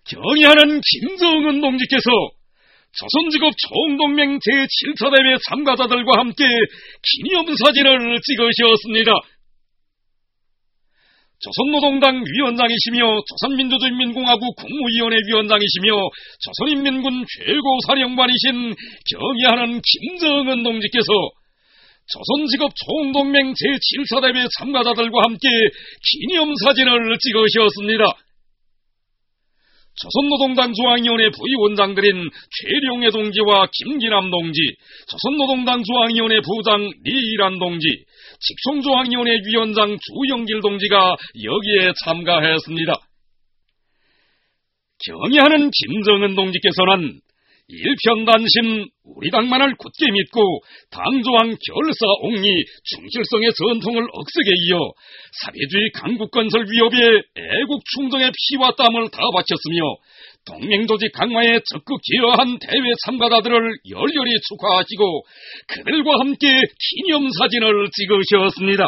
경의하는 김정은 동지께서 조선직업 총동맹 제7차 대회 참가자들과 함께 기념사진을 찍으셨습니다. 조선노동당 위원장이시며 조선민주주의인민공화국 국무위원회 위원장이시며 조선인민군 최고사령관이신 경의하는 김정은 동지께서 조선직업 총동맹 제7차 대회 참가자들과 함께 기념사진을 찍으셨습니다. 조선노동당 중앙위원회 부위원장들인 최룡해 동지와 김기남 동지, 조선노동당 중앙위원회 부장 리일한 동지, 직송중앙위원회 위원장 주영길 동지가 여기에 참가했습니다. 경의하는 김정은 동지께서는 일편단심 우리 당만을 굳게 믿고 당조항 결사옹리 충실성의 전통을 억세게 이어 사회주의 강국건설 위협에 애국 충정의 피와 땀을 다 바쳤으며 동맹조직 강화에 적극 기여한 대회 참가자들을 열렬히 축하하시고 그들과 함께 기념사진을 찍으셨습니다.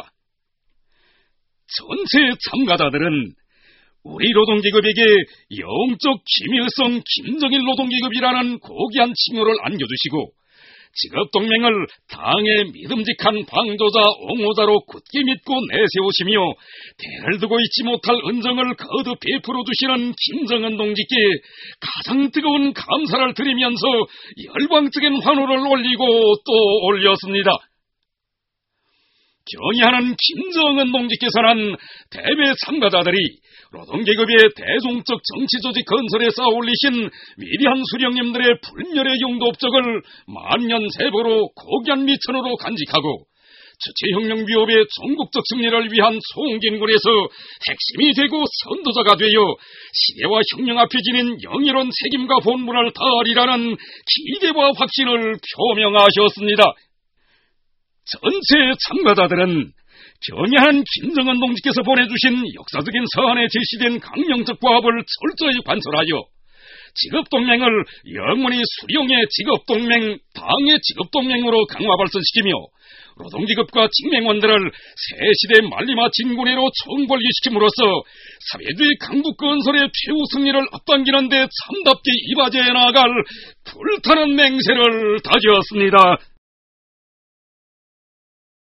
전체 참가자들은 우리 노동계급에게 영적 김일성 김정일 노동계급이라는 고귀한 칭호를 안겨주시고 직업동맹을 당의 믿음직한 방조자 옹호자로 굳게 믿고 내세우시며 대를 두고 잊지 못할 은정을 거듭 베풀어주시는 김정은 동지께 가장 뜨거운 감사를 드리면서 열광적인 환호를 올리고 또 올렸습니다. 경의하는 김정은 동지께서는 대회 참가자들이 노동계급의 대중적 정치조직 건설에 쌓아올리신 위대한 수령님들의 불멸의 용도 업적을 만년세보로 고귀한 미천으로 간직하고 주체혁명 위협의 전국적 승리를 위한 송진군에서 핵심이 되고 선도자가 되어 시대와 혁명 앞에 지닌 영예로운 책임과 본분을 다하리라는 기대와 확신을 표명하셨습니다. 전체 참가자들은 경의하는 김정은 동지께서 보내주신 역사적인 서한에 제시된 강령적 과업을 철저히 관철하여 직업동맹을 영원히 수령의 직업동맹, 당의 직업동맹으로 강화 발전시키며 노동계급과 직맹원들을 새시대 만리마 진군회로 총벌기시킴으로써 사회주의 강국건설의 최후 승리를 앞당기는 데 참답게 이바지해 나아갈 불타는 맹세를 다지었습니다.